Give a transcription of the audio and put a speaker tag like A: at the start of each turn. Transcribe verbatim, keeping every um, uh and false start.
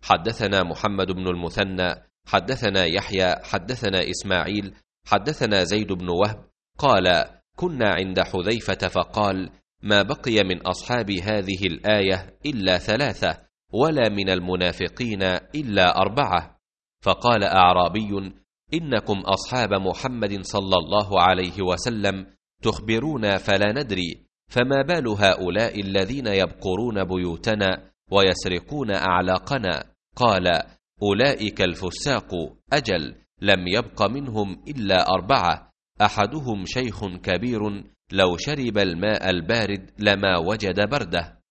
A: حدثنا محمد بن المثنى حدثنا يحيى حدثنا إسماعيل حدثنا زيد بن وهب قال: كنا عند حذيفة فقال: ما بقي من أصحاب هذه الآية إلا ثلاثة، ولا من المنافقين إلا أربعة. فقال أعرابي: إنكم أصحاب محمد صلى الله عليه وسلم تخبرونا فلا ندري، فما بال هؤلاء الذين يبقرون بيوتنا ويسرقون أعلاقنا؟ قال: أولئك الفساق، أجل، لم يبق منهم إلا أربعة، أحدهم شيخ كبير لو شرب الماء البارد لما وجد برده.